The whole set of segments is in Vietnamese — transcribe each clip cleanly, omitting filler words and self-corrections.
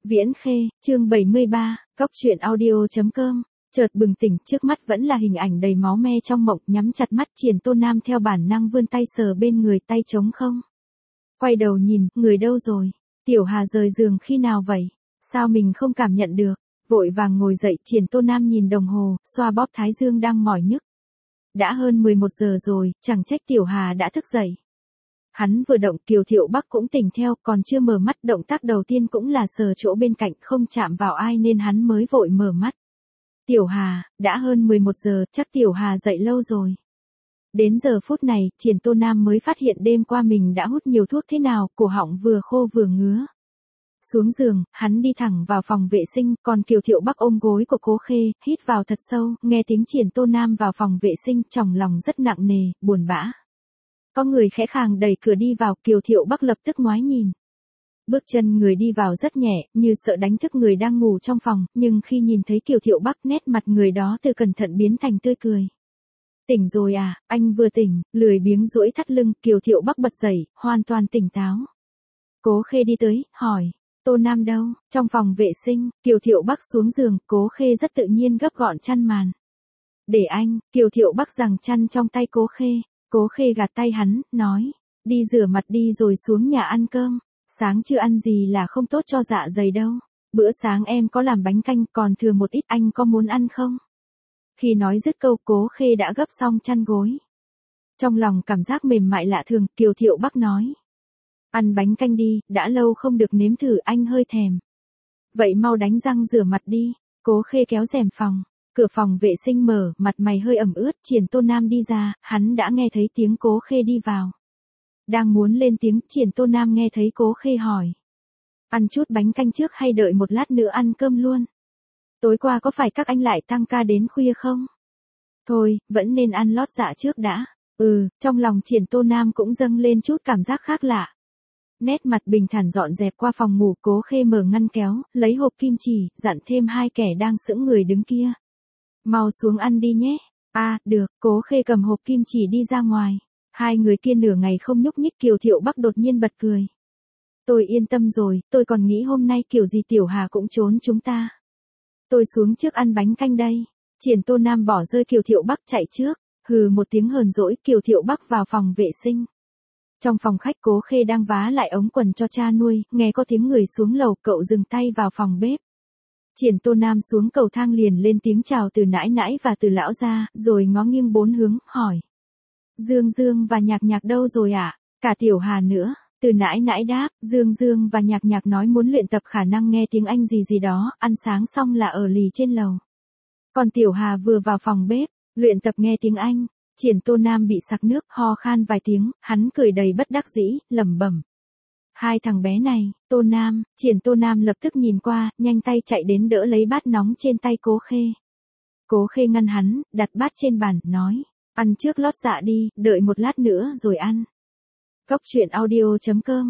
Viễn Khê, chương 73, Cóc truyện audio.com. Chợt bừng tỉnh, trước mắt vẫn là hình ảnh đầy máu me trong mộng, nhắm chặt mắt Triển Tô Nam theo bản năng vươn tay sờ bên người, tay trống không. Quay đầu nhìn, người đâu rồi? Tiểu Hà rời giường khi nào vậy? Sao mình không cảm nhận được? Vội vàng ngồi dậy, Triển Tô Nam nhìn đồng hồ, xoa bóp thái dương đang mỏi nhức. Đã hơn 11 giờ rồi, chẳng trách Tiểu Hà đã thức dậy. Hắn vừa động, Kiều Thiệu Bắc cũng tỉnh theo, còn chưa mở mắt, động tác đầu tiên cũng là sờ chỗ bên cạnh, không chạm vào ai nên hắn mới vội mở mắt. Tiểu Hà, đã hơn 11 giờ, chắc Tiểu Hà dậy lâu rồi. Đến giờ phút này, Triển Tô Nam mới phát hiện đêm qua mình đã hút nhiều thuốc thế nào, cổ họng vừa khô vừa ngứa. Xuống giường, hắn đi thẳng vào phòng vệ sinh, còn Kiều Thiệu Bắc ôm gối của Cố Khê, hít vào thật sâu, nghe tiếng Triển Tô Nam vào phòng vệ sinh, trong lòng rất nặng nề, buồn bã. Có người khẽ khàng đẩy cửa đi vào, Kiều Thiệu Bắc lập tức ngoái nhìn. Bước chân người đi vào rất nhẹ, như sợ đánh thức người đang ngủ trong phòng, nhưng khi nhìn thấy Kiều Thiệu Bắc, nét mặt người đó từ cẩn thận biến thành tươi cười. Tỉnh rồi à, anh vừa tỉnh, lười biếng duỗi thắt lưng, Kiều Thiệu Bắc bật dậy, hoàn toàn tỉnh táo. Cố Khê đi tới, hỏi, Tô Nam đâu? Trong phòng vệ sinh, Kiều Thiệu Bắc xuống giường, Cố Khê rất tự nhiên gấp gọn chăn màn. Để anh, Kiều Thiệu Bắc giằng chăn trong tay Cố Khê. Cố Khê gạt tay hắn, nói, đi rửa mặt đi rồi xuống nhà ăn cơm, sáng chưa ăn gì là không tốt cho dạ dày đâu, bữa sáng em có làm bánh canh còn thừa một ít, anh có muốn ăn không? Khi nói dứt câu, Cố Khê đã gấp xong chăn gối. Trong lòng cảm giác mềm mại lạ thường, Kiều Thiệu Bắc nói, ăn bánh canh đi, đã lâu không được nếm thử, anh hơi thèm. Vậy mau đánh răng rửa mặt đi. Cố Khê kéo rèm phòng. Cửa phòng vệ sinh mở, mặt mày hơi ẩm ướt, Triển Tô Nam đi ra, hắn đã nghe thấy tiếng Cố Khê đi vào. Đang muốn lên tiếng, Triển Tô Nam nghe thấy Cố Khê hỏi. Ăn chút bánh canh trước hay đợi một lát nữa ăn cơm luôn? Tối qua có phải các anh lại tăng ca đến khuya không? Thôi, vẫn nên ăn lót dạ trước đã. Trong lòng Triển Tô Nam cũng dâng lên chút cảm giác khác lạ. Nét mặt bình thản dọn dẹp qua phòng ngủ, Cố Khê mở ngăn kéo, lấy hộp kim chỉ, dặn thêm hai kẻ đang sững người đứng kia. Mau xuống ăn đi nhé. Được, Cố Khê cầm hộp kim chỉ đi ra ngoài. Hai người kia nửa ngày không nhúc nhích, Kiều Thiệu Bắc đột nhiên bật cười. Tôi yên tâm rồi, tôi còn nghĩ hôm nay kiểu gì Tiểu Hà cũng trốn chúng ta. Tôi xuống trước ăn bánh canh đây. Triển Tô Nam bỏ rơi Kiều Thiệu Bắc chạy trước. Hừ một tiếng hờn dỗi, Kiều Thiệu Bắc vào phòng vệ sinh. Trong phòng khách, Cố Khê đang vá lại ống quần cho cha nuôi, nghe có tiếng người xuống lầu, cậu dừng tay vào phòng bếp. Triển Tô Nam xuống cầu thang liền lên tiếng chào từ nãi nãi và từ lão gia, rồi ngó nghiêng bốn hướng, hỏi. Dương Dương và Nhạc Nhạc đâu rồi ạ? Cả Tiểu Hà nữa. Từ nãi nãi đáp, Dương Dương và Nhạc Nhạc nói muốn luyện tập khả năng nghe tiếng Anh gì đó, ăn sáng xong là ở lì trên lầu. Còn Tiểu Hà vừa vào phòng bếp, luyện tập nghe tiếng Anh. Triển Tô Nam bị sặc nước, ho khan vài tiếng, hắn cười đầy bất đắc dĩ, lẩm bẩm. Hai thằng bé này, Tô Nam, Triển Tô Nam lập tức nhìn qua, nhanh tay chạy đến đỡ lấy bát nóng trên tay Cố Khê. Cố Khê ngăn hắn, đặt bát trên bàn, nói, ăn trước lót dạ đi, đợi một lát nữa rồi ăn. Cóc truyện audio.com,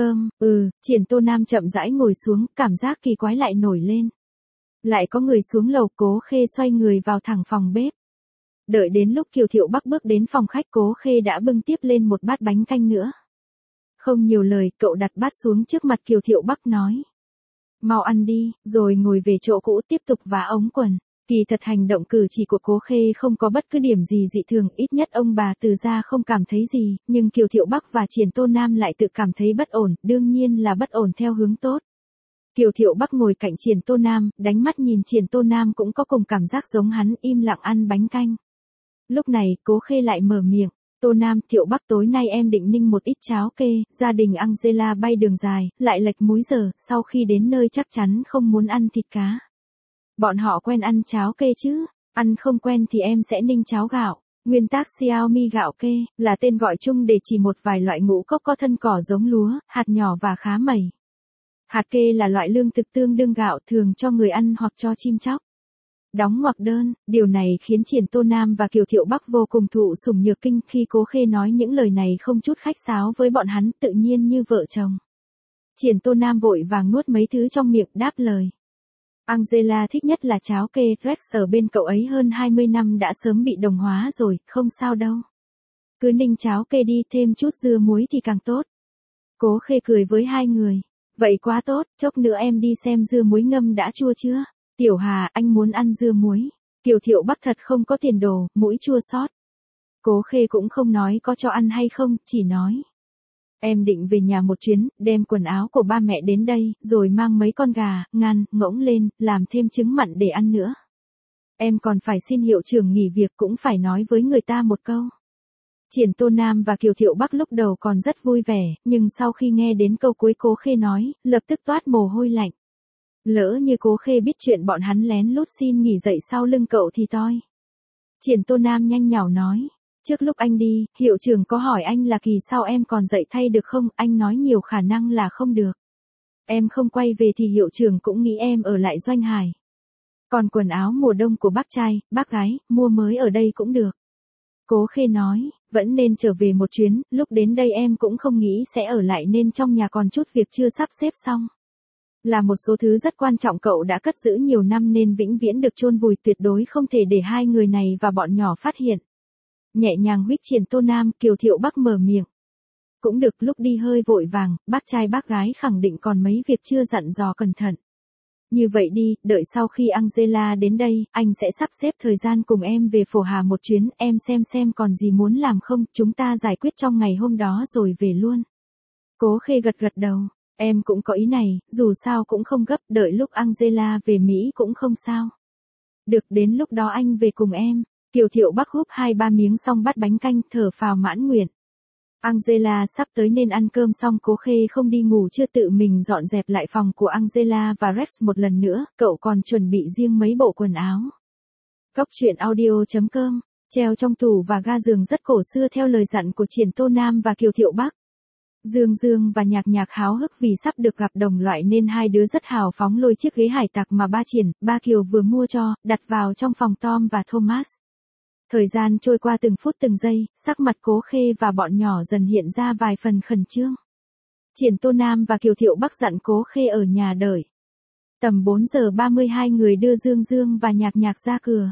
Triển Tô Nam chậm rãi ngồi xuống, cảm giác kỳ quái lại nổi lên. Lại có người xuống lầu, Cố Khê xoay người vào thẳng phòng bếp. Đợi đến lúc Kiều Thiệu Bắc bước đến phòng khách, Cố Khê đã bưng tiếp lên một bát bánh canh nữa. Không nhiều lời, cậu đặt bát xuống trước mặt Kiều Thiệu Bắc nói. Mau ăn đi, rồi ngồi về chỗ cũ tiếp tục vá ống quần. Kỳ thật hành động cử chỉ của Cố Khê không có bất cứ điểm gì dị thường, ít nhất ông bà Từ gia không cảm thấy gì, nhưng Kiều Thiệu Bắc và Triển Tô Nam lại tự cảm thấy bất ổn, đương nhiên là bất ổn theo hướng tốt. Kiều Thiệu Bắc ngồi cạnh Triển Tô Nam, đánh mắt nhìn Triển Tô Nam cũng có cùng cảm giác giống hắn, im lặng ăn bánh canh. Lúc này, Cố Khê lại mở miệng. Tô Nam, Thiệu Bắc tối nay em định ninh một ít cháo kê, gia đình Angela bay đường dài, lại lệch múi giờ, sau khi đến nơi chắc chắn không muốn ăn thịt cá. Bọn họ quen ăn cháo kê chứ, ăn không quen thì em sẽ ninh cháo gạo. Nguyên tắc Xiaomi gạo kê, là tên gọi chung để chỉ một vài loại ngũ cốc có thân cỏ giống lúa, hạt nhỏ và khá mẩy. Hạt kê là loại lương thực tương đương gạo, thường cho người ăn hoặc cho chim chóc. Đóng ngoặc đơn, điều này khiến Triển Tô Nam và Kiều Thiệu Bắc vô cùng thụ sủng nhược kinh, khi Cố Khê nói những lời này không chút khách sáo với bọn hắn, tự nhiên như vợ chồng. Triển Tô Nam vội vàng nuốt mấy thứ trong miệng, đáp lời. Angela thích nhất là cháo kê, Rex ở bên cậu ấy hơn 20 năm đã sớm bị đồng hóa rồi, không sao đâu. Cứ ninh cháo kê đi, thêm chút dưa muối thì càng tốt. Cố Khê cười với hai người. Vậy quá tốt, chốc nữa em đi xem dưa muối ngâm đã chua chưa? Tiểu Hà, anh muốn ăn dưa muối. Kiều Thiệu Bắc thật không có tiền đồ, mũi chua xót. Cố Khê cũng không nói có cho ăn hay không, chỉ nói. Em định về nhà một chuyến, đem quần áo của ba mẹ đến đây, rồi mang mấy con gà, ngan, ngỗng lên, làm thêm trứng mặn để ăn nữa. Em còn phải xin hiệu trưởng nghỉ việc cũng phải nói với người ta một câu. Triển Tô Nam và Kiều Thiệu Bắc lúc đầu còn rất vui vẻ, nhưng sau khi nghe đến câu cuối Cố Khê nói, lập tức toát mồ hôi lạnh. Lỡ như Cố Khê biết chuyện bọn hắn lén lút xin nghỉ dậy sau lưng cậu thì toi. Triển Tô Nam nhanh nhảu nói. Trước lúc anh đi, hiệu trưởng có hỏi anh là kỳ sau em còn dạy thay được không, anh nói nhiều khả năng là không được. Em không quay về thì hiệu trưởng cũng nghĩ em ở lại Doanh Hải. Còn quần áo mùa đông của bác trai, bác gái, mua mới ở đây cũng được. Cố Khê nói, vẫn nên trở về một chuyến, lúc đến đây em cũng không nghĩ sẽ ở lại nên trong nhà còn chút việc chưa sắp xếp xong. Là một số thứ rất quan trọng cậu đã cất giữ nhiều năm nên vĩnh viễn được chôn vùi, tuyệt đối không thể để hai người này và bọn nhỏ phát hiện. Nhẹ nhàng huých Triển Tô Nam, Kiều Thiệu Bắc mở miệng. Cũng được, lúc đi hơi vội vàng, bác trai bác gái khẳng định còn mấy việc chưa dặn dò cẩn thận. Như vậy đi, đợi sau khi Angela đến đây, anh sẽ sắp xếp thời gian cùng em về Phổ Hà một chuyến, em xem còn gì muốn làm không, chúng ta giải quyết trong ngày hôm đó rồi về luôn. Cố Khê gật gật đầu, em cũng có ý này, dù sao cũng không gấp, đợi lúc Angela về Mỹ cũng không sao. Được, đến lúc đó anh về cùng em. Kiều Thiệu Bắc húp 2-3 miếng xong bát bánh canh, thở phào mãn nguyện. Angela sắp tới nên ăn cơm xong Cố Khê không đi ngủ chưa, tự mình dọn dẹp lại phòng của Angela và Rex một lần nữa, cậu còn chuẩn bị riêng mấy bộ quần áo. Góc truyện audio.com, treo trong tủ và ga giường rất cổ xưa theo lời dặn của Triển Tô Nam và Kiều Thiệu Bắc. Dương Dương và Nhạc Nhạc háo hức vì sắp được gặp đồng loại nên hai đứa rất hào phóng lôi chiếc ghế hải tặc mà ba Triển, ba Kiều vừa mua cho, đặt vào trong phòng Tom và Thomas. Thời gian trôi qua từng phút từng giây, sắc mặt Cố Khê và bọn nhỏ dần hiện ra vài phần khẩn trương. Triển Tô Nam và Kiều Thiệu Bắc dặn Cố Khê ở nhà đợi. Tầm 4 giờ 30 hai người đưa Dương Dương và Nhạc Nhạc ra cửa.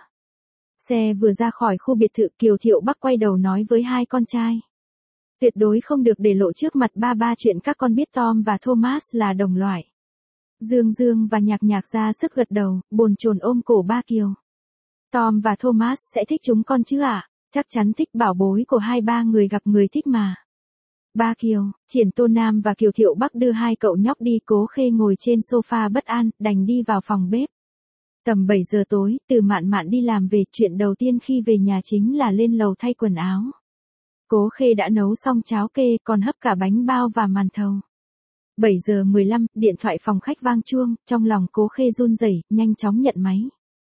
Xe vừa ra khỏi khu biệt thự, Kiều Thiệu Bắc quay đầu nói với hai con trai. Tuyệt đối không được để lộ trước mặt ba chuyện các con biết Tom và Thomas là đồng loại. Dương Dương và Nhạc Nhạc ra sức gật đầu, bồn chồn ôm cổ ba Kiều. Tom và Thomas sẽ thích chúng con chứ ạ? Chắc chắn thích, bảo bối của hai ba người gặp người thích mà. Ba Kiều, Triển Tô Nam và Kiều Thiệu Bắc đưa hai cậu nhóc đi, Cố Khê ngồi trên sofa bất an, đành đi vào phòng bếp. Tầm 7 giờ tối, Từ Mạn Mạn đi làm về, chuyện đầu tiên khi về nhà chính là lên lầu thay quần áo. Cố Khê đã nấu xong cháo kê, còn hấp cả bánh bao và màn thầu. 7 giờ 15, điện thoại phòng khách vang chuông, trong lòng Cố Khê run rẩy, nhanh chóng nhận máy.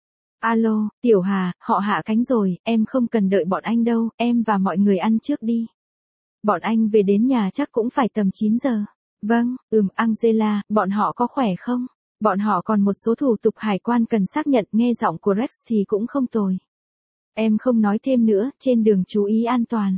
Alo, Tiểu Hà, họ hạ cánh rồi, em không cần đợi bọn anh đâu, em và mọi người ăn trước đi. Bọn anh về đến nhà chắc cũng phải tầm 9 giờ. Vâng, Angela, bọn họ có khỏe không? Bọn họ còn một số thủ tục hải quan cần xác nhận, nghe giọng của Rex thì cũng không tồi. Em không nói thêm nữa, trên đường chú ý an toàn.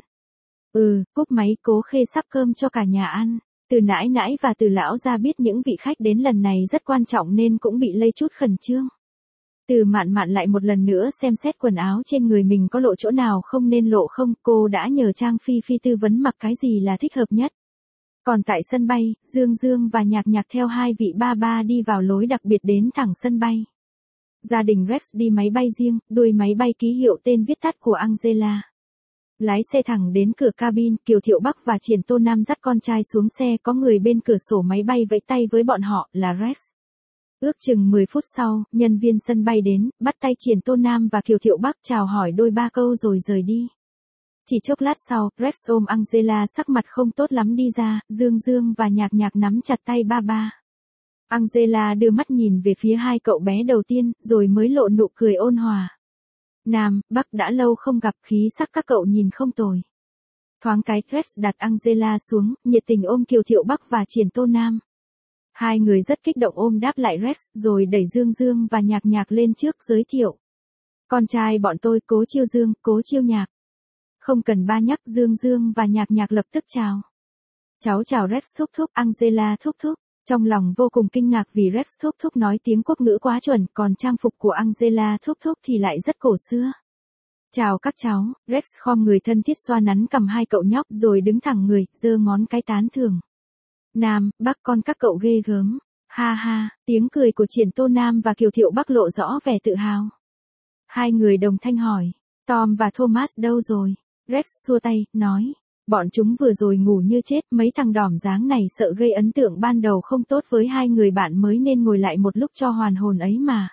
Cúp máy. Cố Khê sắp cơm cho cả nhà ăn. Từ nãi nãi và Từ lão gia biết những vị khách đến lần này rất quan trọng nên cũng bị lây chút khẩn trương. Từ Mạn Mạn lại một lần nữa xem xét quần áo trên người mình có lộ chỗ nào không nên lộ không, cô đã nhờ Trang Phi Phi tư vấn mặc cái gì là thích hợp nhất. Còn tại sân bay, Dương Dương và Nhạc Nhạc theo hai vị ba đi vào lối đặc biệt đến thẳng sân bay. Gia đình Rex đi máy bay riêng, đuôi máy bay ký hiệu tên viết tắt của Angela. Lái xe thẳng đến cửa cabin, Kiều Thiệu Bắc và Triển Tô Nam dắt con trai xuống xe, có người bên cửa sổ máy bay vẫy tay với bọn họ, là Rex. Ước chừng 10 phút sau, nhân viên sân bay đến, bắt tay Triển Tô Nam và Kiều Thiệu Bắc chào hỏi đôi ba câu rồi rời đi. Chỉ chốc lát sau, Rex ôm Angela sắc mặt không tốt lắm đi ra, Dương Dương và Nhạc Nhạc nắm chặt tay ba. Angela đưa mắt nhìn về phía hai cậu bé đầu tiên, rồi mới lộ nụ cười ôn hòa. Nam, Bắc đã lâu không gặp, khí sắc các cậu nhìn không tồi. Thoáng cái, Rex đặt Angela xuống, nhiệt tình ôm Kiều Thiệu Bắc và Triển Tô Nam. Hai người rất kích động ôm đáp lại Rex, rồi đẩy Dương Dương và Nhạc Nhạc lên trước giới thiệu. Con trai bọn tôi, Cố Chiêu Dương, Cố Chiêu Nhạc. Không cần ba nhắc, Dương Dương và Nhạc Nhạc lập tức chào. Cháu chào Rex thúc thúc, Angela thúc thúc. Trong lòng vô cùng kinh ngạc vì Rex thúc thúc nói tiếng quốc ngữ quá chuẩn, còn trang phục của Angela thúc thúc thì lại rất cổ xưa. Chào các cháu, Rex khom người thân thiết xoa nắn cằm hai cậu nhóc rồi đứng thẳng người, giơ ngón cái tán thưởng. Nam, Bắc con các cậu ghê gớm. Ha ha, tiếng cười của Triển Tô Nam và Kiều Thiệu Bắc lộ rõ vẻ tự hào. Hai người đồng thanh hỏi, Tom và Thomas đâu rồi? Rex xua tay, nói, bọn chúng vừa rồi ngủ như chết, mấy thằng đỏm dáng này sợ gây ấn tượng ban đầu không tốt với hai người bạn mới nên ngồi lại một lúc cho hoàn hồn ấy mà.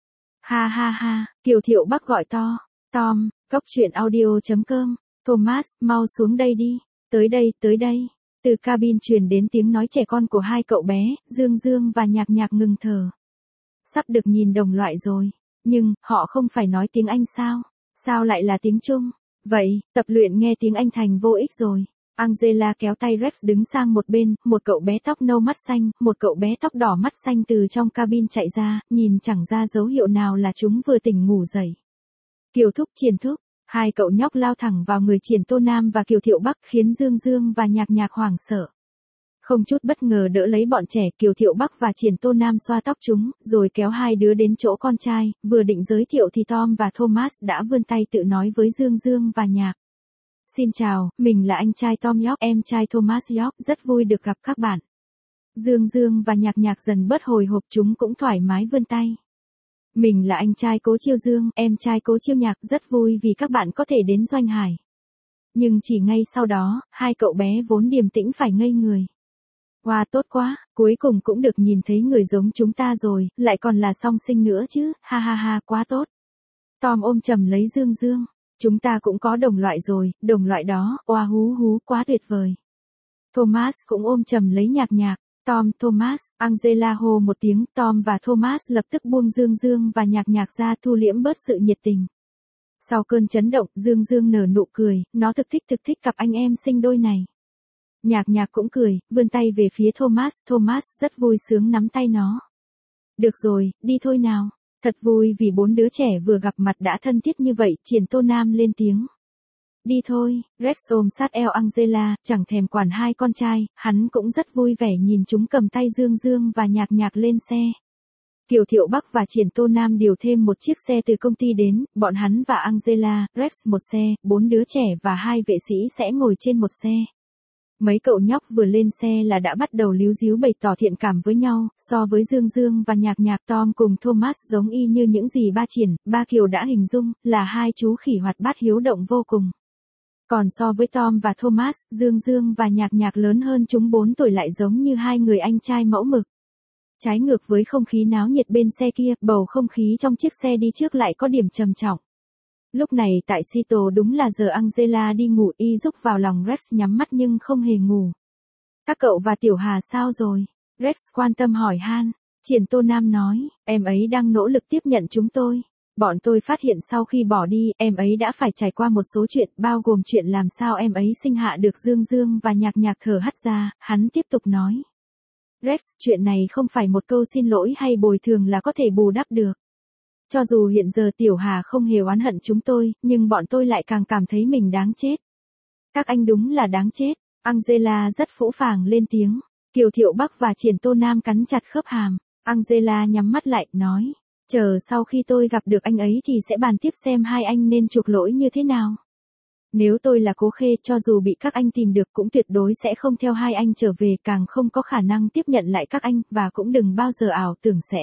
Ha ha ha, Kiều Thiệu Bắc gọi to, Tom, cóc truyện audio.com, Thomas, mau xuống đây đi, tới đây. Từ cabin truyền đến tiếng nói trẻ con của hai cậu bé, Dương Dương và Nhạc Nhạc ngừng thở. Sắp được nhìn đồng loại rồi, nhưng, họ không phải nói tiếng Anh sao? Sao lại là tiếng Trung? Vậy, tập luyện nghe tiếng Anh thành vô ích rồi. Angela kéo tay Rex đứng sang một bên, một cậu bé tóc nâu mắt xanh, một cậu bé tóc đỏ mắt xanh từ trong cabin chạy ra, nhìn chẳng ra dấu hiệu nào là chúng vừa tỉnh ngủ dậy. Kiều thúc, Triển thúc, hai cậu nhóc lao thẳng vào người Triển Tô Nam và Kiều Thiệu Bắc khiến Dương Dương và Nhạc Nhạc hoảng sợ. Không chút bất ngờ đỡ lấy bọn trẻ, Kiều Thiệu Bắc và Triển Tô Nam xoa tóc chúng, rồi kéo hai đứa đến chỗ con trai, vừa định giới thiệu thì Tom và Thomas đã vươn tay tự nói với Dương Dương và Nhạc. Xin chào, mình là anh trai Tom York, em trai Thomas York, rất vui được gặp các bạn. Dương Dương và Nhạc Nhạc dần bớt hồi hộp, chúng cũng thoải mái vươn tay. Mình là anh trai Cố Chiêu Dương, em trai Cố Chiêu Nhạc, rất vui vì các bạn có thể đến Doanh Hải. Nhưng chỉ ngay sau đó, hai cậu bé vốn điềm tĩnh phải ngây người. Wow, tốt quá, cuối cùng cũng được nhìn thấy người giống chúng ta rồi, lại còn là song sinh nữa chứ, ha ha ha, quá tốt. Tom ôm chầm lấy Dương Dương, chúng ta cũng có đồng loại rồi, đồng loại đó, oa hú hú, quá tuyệt vời. Thomas cũng ôm chầm lấy Nhạc Nhạc, Tom, Thomas, Angela hô một tiếng, Tom và Thomas lập tức buông Dương Dương và Nhạc Nhạc ra thu liễm bớt sự nhiệt tình. Sau cơn chấn động, Dương Dương nở nụ cười, nó thực thích cặp anh em sinh đôi này. Nhạc Nhạc cũng cười, vươn tay về phía Thomas, Thomas rất vui sướng nắm tay nó. Được rồi, đi thôi nào. Thật vui vì bốn đứa trẻ vừa gặp mặt đã thân thiết như vậy, Triển Tô Nam lên tiếng. Đi thôi, Rex ôm sát eo Angela, chẳng thèm quản hai con trai, hắn cũng rất vui vẻ nhìn chúng cầm tay Dương Dương và Nhạc Nhạc lên xe. Kiều Thiệu Bắc và Triển Tô Nam điều thêm một chiếc xe từ công ty đến, bọn hắn và Angela, Rex một xe, bốn đứa trẻ và hai vệ sĩ sẽ ngồi trên một xe. Mấy cậu nhóc vừa lên xe là đã bắt đầu líu díu bày tỏ thiện cảm với nhau, so với Dương Dương và Nhạc Nhạc, Tom cùng Thomas giống y như những gì ba Triển, ba Kiều đã hình dung, là hai chú khỉ hoạt bát hiếu động vô cùng. Còn so với Tom và Thomas, Dương Dương và Nhạc Nhạc lớn hơn chúng 4 tuổi lại giống như hai người anh trai mẫu mực. Trái ngược với không khí náo nhiệt bên xe kia, bầu không khí trong chiếc xe đi trước lại có điểm trầm trọng. Lúc này tại Seattle đúng là giờ Angela đi ngủ, y rúc vào lòng Rex nhắm mắt nhưng không hề ngủ. Các cậu và Tiểu Hà sao rồi? Rex quan tâm hỏi han. Triển Tô Nam nói, em ấy đang nỗ lực tiếp nhận chúng tôi. Bọn tôi phát hiện sau khi bỏ đi, em ấy đã phải trải qua một số chuyện, bao gồm chuyện làm sao em ấy sinh hạ được Dương Dương và Nhạc Nhạc. Thở hắt ra, hắn tiếp tục nói. Rex, chuyện này không phải một câu xin lỗi hay bồi thường là có thể bù đắp được. Cho dù hiện giờ Tiểu Hà không hề oán hận chúng tôi, nhưng bọn tôi lại càng cảm thấy mình đáng chết. Các anh đúng là đáng chết. Angela rất phũ phàng lên tiếng. Kiều Thiệu Bắc và Triển Tô Nam cắn chặt khớp hàm. Angela nhắm mắt lại, nói. Chờ sau khi tôi gặp được anh ấy thì sẽ bàn tiếp xem hai anh nên chuộc lỗi như thế nào. Nếu tôi là Cố Khê, cho dù bị các anh tìm được cũng tuyệt đối sẽ không theo hai anh trở về, càng không có khả năng tiếp nhận lại các anh, và cũng đừng bao giờ ảo tưởng sẽ.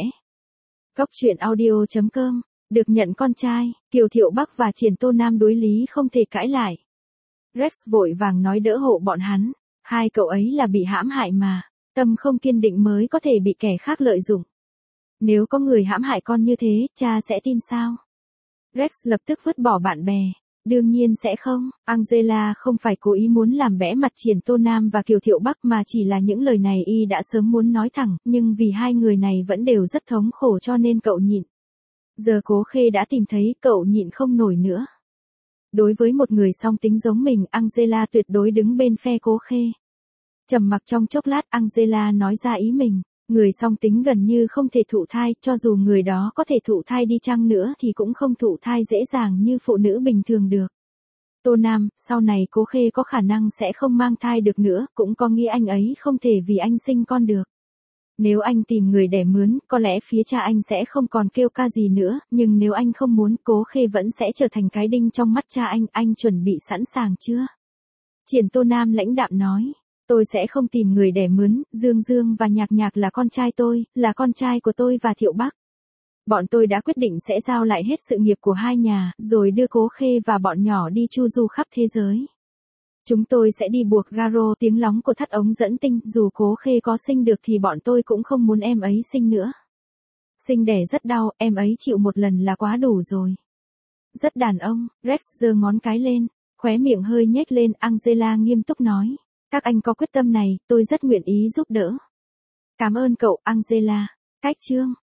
Cóc truyện audio.com, được nhận con trai, Kiều Thiệu Bắc và Triển Tô Nam đối lý không thể cãi lại. Rex vội vàng nói đỡ hộ bọn hắn, hai cậu ấy là bị hãm hại mà, tâm không kiên định mới có thể bị kẻ khác lợi dụng. Nếu có người hãm hại con như thế, cha sẽ tin sao? Rex lập tức vứt bỏ bạn bè. Đương nhiên sẽ không, Angela không phải cố ý muốn làm bẽ mặt Triển Tô Nam và Kiều Thiệu Bắc mà chỉ là những lời này y đã sớm muốn nói thẳng, nhưng vì hai người này vẫn đều rất thống khổ cho nên cậu nhịn. Giờ Cố Khê đã tìm thấy, cậu nhịn không nổi nữa. Đối với một người song tính giống mình, Angela tuyệt đối đứng bên phe Cố Khê. Trầm mặc trong chốc lát, Angela nói ra ý mình. Người song tính gần như không thể thụ thai, cho dù người đó có thể thụ thai đi chăng nữa thì cũng không thụ thai dễ dàng như phụ nữ bình thường được. Tô Nam, sau này Cố Khê có khả năng sẽ không mang thai được nữa, cũng có nghĩa anh ấy không thể vì anh sinh con được. Nếu anh tìm người đẻ mướn, có lẽ phía cha anh sẽ không còn kêu ca gì nữa, nhưng nếu anh không muốn, Cố Khê vẫn sẽ trở thành cái đinh trong mắt cha anh chuẩn bị sẵn sàng chưa? Triển Tô Nam lãnh đạm nói. Tôi sẽ không tìm người đẻ mướn, Dương Dương và Nhạc Nhạc là con trai tôi, là con trai của tôi và Thiệu Bắc. Bọn tôi đã quyết định sẽ giao lại hết sự nghiệp của hai nhà, rồi đưa Cố Khê và bọn nhỏ đi chu du khắp thế giới. Chúng tôi sẽ đi buộc Garo, tiếng lóng của thắt ống dẫn tinh, dù Cố Khê có sinh được thì bọn tôi cũng không muốn em ấy sinh nữa. Sinh đẻ rất đau, em ấy chịu một lần là quá đủ rồi. Rất đàn ông, Rex giơ ngón cái lên, khóe miệng hơi nhếch lên, Angela nghiêm túc nói. Các anh có quyết tâm này, tôi rất nguyện ý giúp đỡ. Cảm ơn cậu, Angela. Cách chương.